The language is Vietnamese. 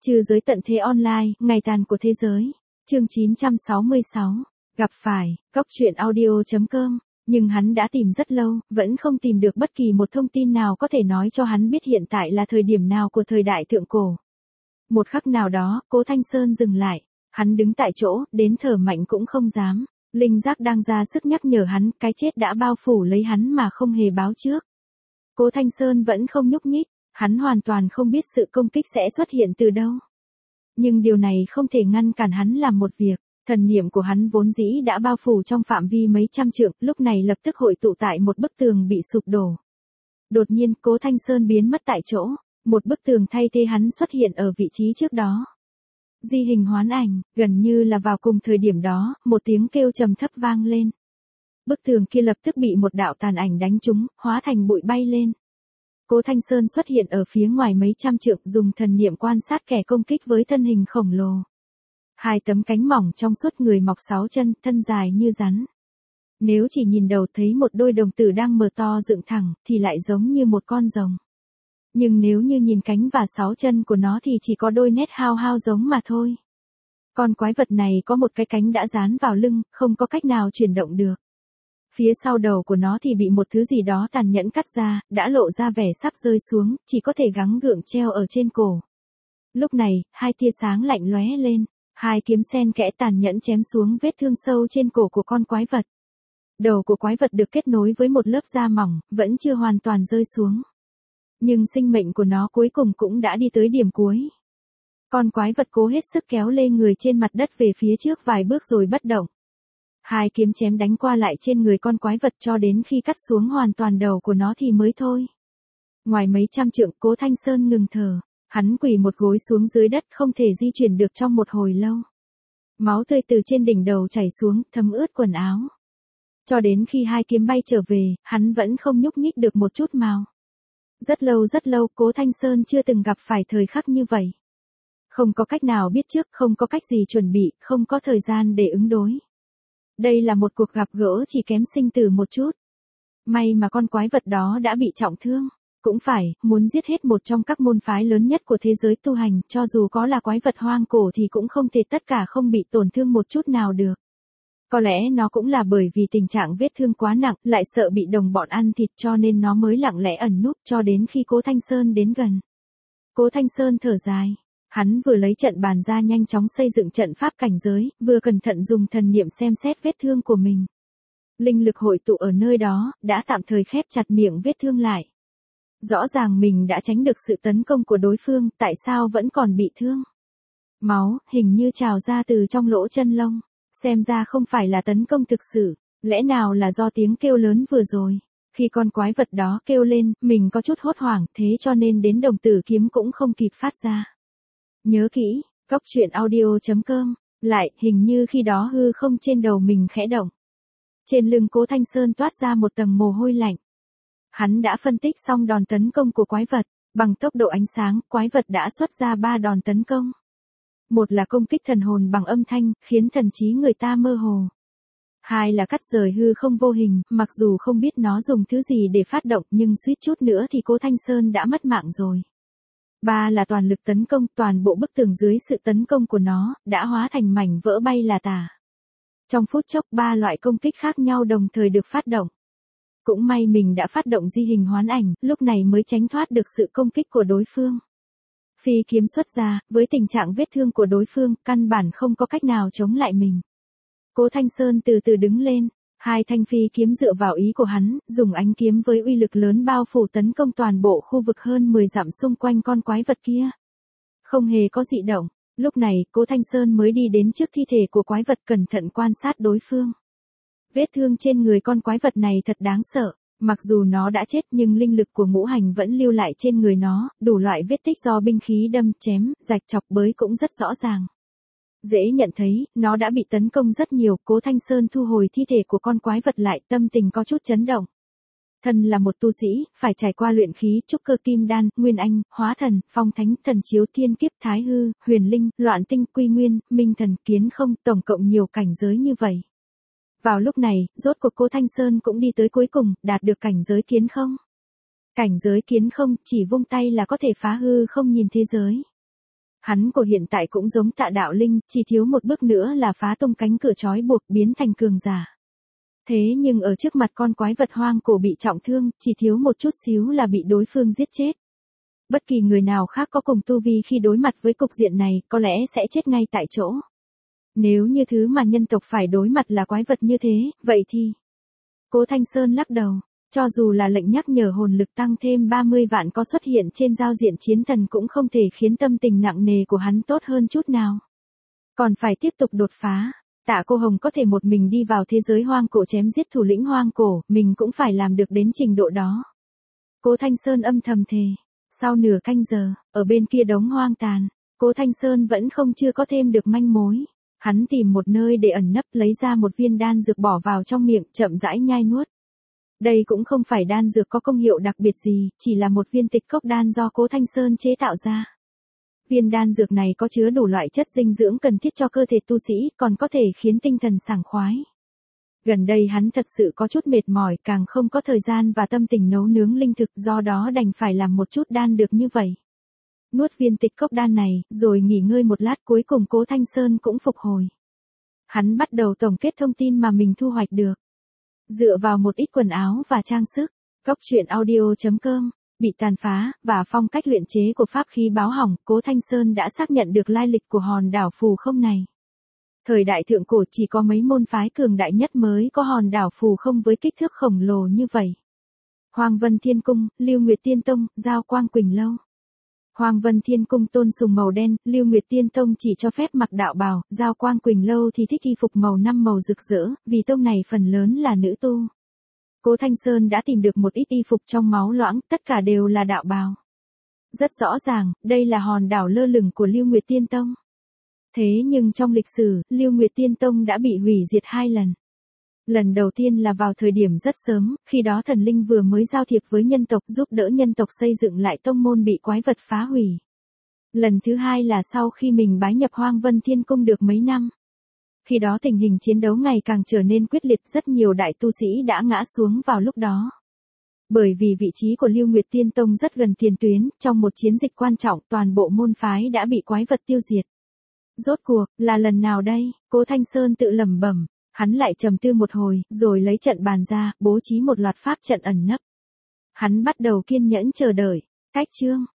Trừ giới tận thế online, ngày tàn của thế giới. Chương 966. Gặp phải, Cốc truyện audio.com. Nhưng hắn đã tìm rất lâu, vẫn không tìm được bất kỳ một thông tin nào có thể nói cho hắn biết hiện tại là thời điểm nào của thời đại thượng cổ. Một khắc nào đó, Cố Thanh Sơn dừng lại. Hắn đứng tại chỗ, đến thở mạnh cũng không dám. Linh giác đang ra sức nhắc nhở hắn, cái chết đã bao phủ lấy hắn mà không hề báo trước. Cố Thanh Sơn vẫn không nhúc nhích, hắn hoàn toàn không biết sự công kích sẽ xuất hiện từ đâu. Nhưng điều này không thể ngăn cản hắn làm một việc. Thần niệm của hắn vốn dĩ đã bao phủ trong phạm vi mấy trăm trượng, lúc này lập tức hội tụ tại một bức tường bị sụp đổ. Đột nhiên, Cố Thanh Sơn biến mất tại chỗ, một bức tường thay thế hắn xuất hiện ở vị trí trước đó. Di hình hoán ảnh, gần như là vào cùng thời điểm đó, một tiếng kêu trầm thấp vang lên. Bức tường kia lập tức bị một đạo tàn ảnh đánh trúng, hóa thành bụi bay lên. Cố Thanh Sơn xuất hiện ở phía ngoài mấy trăm trượng, dùng thần niệm quan sát kẻ công kích với thân hình khổng lồ. Hai tấm cánh mỏng trong suốt, người mọc 6 chân, thân dài như rắn. Nếu chỉ nhìn đầu thấy một đôi đồng tử đang mở to dựng thẳng, thì lại giống như một con rồng. Nhưng nếu như nhìn cánh và 6 chân của nó thì chỉ có đôi nét hao hao giống mà thôi. Con quái vật này có một cái cánh đã dán vào lưng, không có cách nào chuyển động được. Phía sau đầu của nó thì bị một thứ gì đó tàn nhẫn cắt ra, đã lộ ra vẻ sắp rơi xuống, chỉ có thể gắng gượng treo ở trên cổ. Lúc này, hai tia sáng lạnh lóe lên, hai kiếm sen kẽ tàn nhẫn chém xuống vết thương sâu trên cổ của con quái vật. Đầu của quái vật được kết nối với một lớp da mỏng, vẫn chưa hoàn toàn rơi xuống. Nhưng sinh mệnh của nó cuối cùng cũng đã đi tới điểm cuối. Con quái vật cố hết sức kéo lê người trên mặt đất về phía trước vài bước rồi bất động. Hai kiếm chém đánh qua lại trên người con quái vật cho đến khi cắt xuống hoàn toàn đầu của nó thì mới thôi. Ngoài mấy trăm trượng, Cố Thanh Sơn ngừng thở. Hắn quỳ một gối xuống dưới đất, không thể di chuyển được trong một hồi lâu. Máu tươi từ trên đỉnh đầu chảy xuống, thấm ướt quần áo. Cho đến khi hai kiếm bay trở về, hắn vẫn không nhúc nhích được một chút nào. Rất lâu, Cố Thanh Sơn chưa từng gặp phải thời khắc như vậy. Không có cách nào biết trước, không có cách gì chuẩn bị, không có thời gian để ứng đối. Đây là một cuộc gặp gỡ chỉ kém sinh tử một chút. May mà con quái vật đó đã bị trọng thương. Cũng phải, muốn giết hết một trong các môn phái lớn nhất của thế giới tu hành, cho dù có là quái vật hoang cổ thì cũng không thể tất cả không bị tổn thương một chút nào được. Có lẽ nó cũng là bởi vì tình trạng vết thương quá nặng, lại sợ bị đồng bọn ăn thịt cho nên nó mới lặng lẽ ẩn núp cho đến khi Cố Thanh Sơn đến gần. Cố Thanh Sơn thở dài. Hắn vừa lấy trận bàn ra nhanh chóng xây dựng trận pháp cảnh giới, vừa cẩn thận dùng thần niệm xem xét vết thương của mình. Linh lực hội tụ ở nơi đó, đã tạm thời khép chặt miệng vết thương lại. Rõ ràng mình đã tránh được sự tấn công của đối phương, tại sao vẫn còn bị thương? Máu, hình như trào ra từ trong lỗ chân lông. Xem ra không phải là tấn công thực sự, lẽ nào là do tiếng kêu lớn vừa rồi. Khi con quái vật đó kêu lên, mình có chút hốt hoảng, thế cho nên đến đồng tử kiếm cũng không kịp phát ra. Nhớ kỹ, Cốc truyện audio.com. Lại, hình như khi đó hư không trên đầu mình khẽ động. Trên lưng Cố Thanh Sơn toát ra một tầng mồ hôi lạnh. Hắn đã phân tích xong đòn tấn công của quái vật. Bằng tốc độ ánh sáng, quái vật đã xuất ra 3 đòn tấn công. Một là công kích thần hồn bằng âm thanh, khiến thần trí người ta mơ hồ. Hai là cắt rời hư không vô hình, mặc dù không biết nó dùng thứ gì để phát động nhưng suýt chút nữa thì Cố Thanh Sơn đã mất mạng rồi. Ba là toàn lực tấn công, toàn bộ bức tường dưới sự tấn công của nó, đã hóa thành mảnh vỡ bay là tả. Trong phút chốc 3 loại công kích khác nhau đồng thời được phát động. Cũng may mình đã phát động di hình hoán ảnh, lúc này mới tránh thoát được sự công kích của đối phương. Phi kiếm xuất ra, với tình trạng vết thương của đối phương, căn bản không có cách nào chống lại mình. Cố Thanh Sơn từ từ đứng lên, hai thanh phi kiếm dựa vào ý của hắn, dùng ánh kiếm với uy lực lớn bao phủ tấn công toàn bộ khu vực hơn 10 dặm xung quanh con quái vật kia. Không hề có dị động, lúc này, Cố Thanh Sơn mới đi đến trước thi thể của quái vật cẩn thận quan sát đối phương. Vết thương trên người con quái vật này thật đáng sợ. Mặc dù nó đã chết nhưng linh lực của ngũ hành vẫn lưu lại trên người nó, đủ loại vết tích do binh khí đâm, chém, rạch chọc bới cũng rất rõ ràng. Dễ nhận thấy, nó đã bị tấn công rất nhiều. Cố Thanh Sơn thu hồi thi thể của con quái vật lại, tâm tình có chút chấn động. Thân là một tu sĩ, phải trải qua luyện khí, trúc cơ kim đan, nguyên anh, hóa thần, phong thánh, thần chiếu, thiên kiếp, thái hư, huyền linh, loạn tinh, quy nguyên, minh thần, kiến không, tổng cộng nhiều cảnh giới như vậy. Vào lúc này, rốt cuộc Cố Thanh Sơn cũng đi tới cuối cùng, đạt được cảnh giới kiến không. Cảnh giới kiến không, chỉ vung tay là có thể phá hư không nhìn thế giới. Hắn của hiện tại cũng giống Tạ Đạo Linh, chỉ thiếu một bước nữa là phá tung cánh cửa trói buộc biến thành cường giả. Thế nhưng ở trước mặt con quái vật hoang cổ bị trọng thương, chỉ thiếu một chút xíu là bị đối phương giết chết. Bất kỳ người nào khác có cùng tu vi khi đối mặt với cục diện này, có lẽ sẽ chết ngay tại chỗ. Nếu như thứ mà nhân tộc phải đối mặt là quái vật như thế, vậy thì... Cố Thanh Sơn lắc đầu, cho dù là lệnh nhắc nhở hồn lực tăng thêm 30 vạn có xuất hiện trên giao diện chiến thần cũng không thể khiến tâm tình nặng nề của hắn tốt hơn chút nào. Còn phải tiếp tục đột phá. Tạ Cô Hồng có thể một mình đi vào thế giới hoang cổ chém giết thủ lĩnh hoang cổ, mình cũng phải làm được đến trình độ đó. Cố Thanh Sơn âm thầm thề. Sau nửa canh giờ, ở bên kia đống hoang tàn, Cố Thanh Sơn vẫn chưa có thêm được manh mối. Hắn tìm một nơi để ẩn nấp, lấy ra một viên đan dược bỏ vào trong miệng, chậm rãi nhai nuốt. Đây cũng không phải đan dược có công hiệu đặc biệt gì, chỉ là một viên tịch cốc đan do Cố Thanh Sơn chế tạo ra. Viên đan dược này có chứa đủ loại chất dinh dưỡng cần thiết cho cơ thể tu sĩ, còn có thể khiến tinh thần sảng khoái. Gần đây hắn thật sự có chút mệt mỏi, càng không có thời gian và tâm tình nấu nướng linh thực, do đó đành phải làm một chút đan được như vậy. Nuốt viên tịch cốc đan này, rồi nghỉ ngơi một lát, cuối cùng Cố Thanh Sơn cũng phục hồi. Hắn bắt đầu tổng kết thông tin mà mình thu hoạch được. Dựa vào một ít quần áo và trang sức, Goctruyện.audio.com bị tàn phá, và phong cách luyện chế của pháp khí báo hỏng, Cố Thanh Sơn đã xác nhận được lai lịch của hòn đảo phù không này. Thời đại thượng cổ chỉ có mấy môn phái cường đại nhất mới có hòn đảo phù không với kích thước khổng lồ như vậy. Hoàng Vân Thiên Cung, Lưu Nguyệt Tiên Tông, Giao Quang Quỳnh Lâu. Hoàng Vân Thiên Cung tôn sùng màu đen, Lưu Nguyệt Tiên Tông chỉ cho phép mặc đạo bào, Giao Quang Quỳnh Lâu thì thích y phục màu năm màu rực rỡ, vì tông này phần lớn là nữ tu. Cố Thanh Sơn đã tìm được một ít y phục trong máu loãng, tất cả đều là đạo bào. Rất rõ ràng, đây là hòn đảo lơ lửng của Lưu Nguyệt Tiên Tông. Thế nhưng trong lịch sử, Lưu Nguyệt Tiên Tông đã bị hủy diệt 2 lần. Lần đầu tiên là vào thời điểm rất sớm, khi đó thần linh vừa mới giao thiệp với nhân tộc giúp đỡ nhân tộc xây dựng lại tông môn bị quái vật phá hủy. Lần thứ hai là sau khi mình bái nhập Hoang Vân Thiên Cung được mấy năm. Khi đó tình hình chiến đấu ngày càng trở nên quyết liệt, rất nhiều đại tu sĩ đã ngã xuống vào lúc đó. Bởi vì vị trí của Lưu Nguyệt Tiên Tông rất gần tiền tuyến, trong một chiến dịch quan trọng toàn bộ môn phái đã bị quái vật tiêu diệt. Rốt cuộc, là lần nào đây? Cố Thanh Sơn tự lẩm bẩm, hắn lại trầm tư một hồi, rồi lấy trận bàn ra, bố trí một loạt pháp trận ẩn nấp. Hắn bắt đầu kiên nhẫn chờ đợi. Cách chương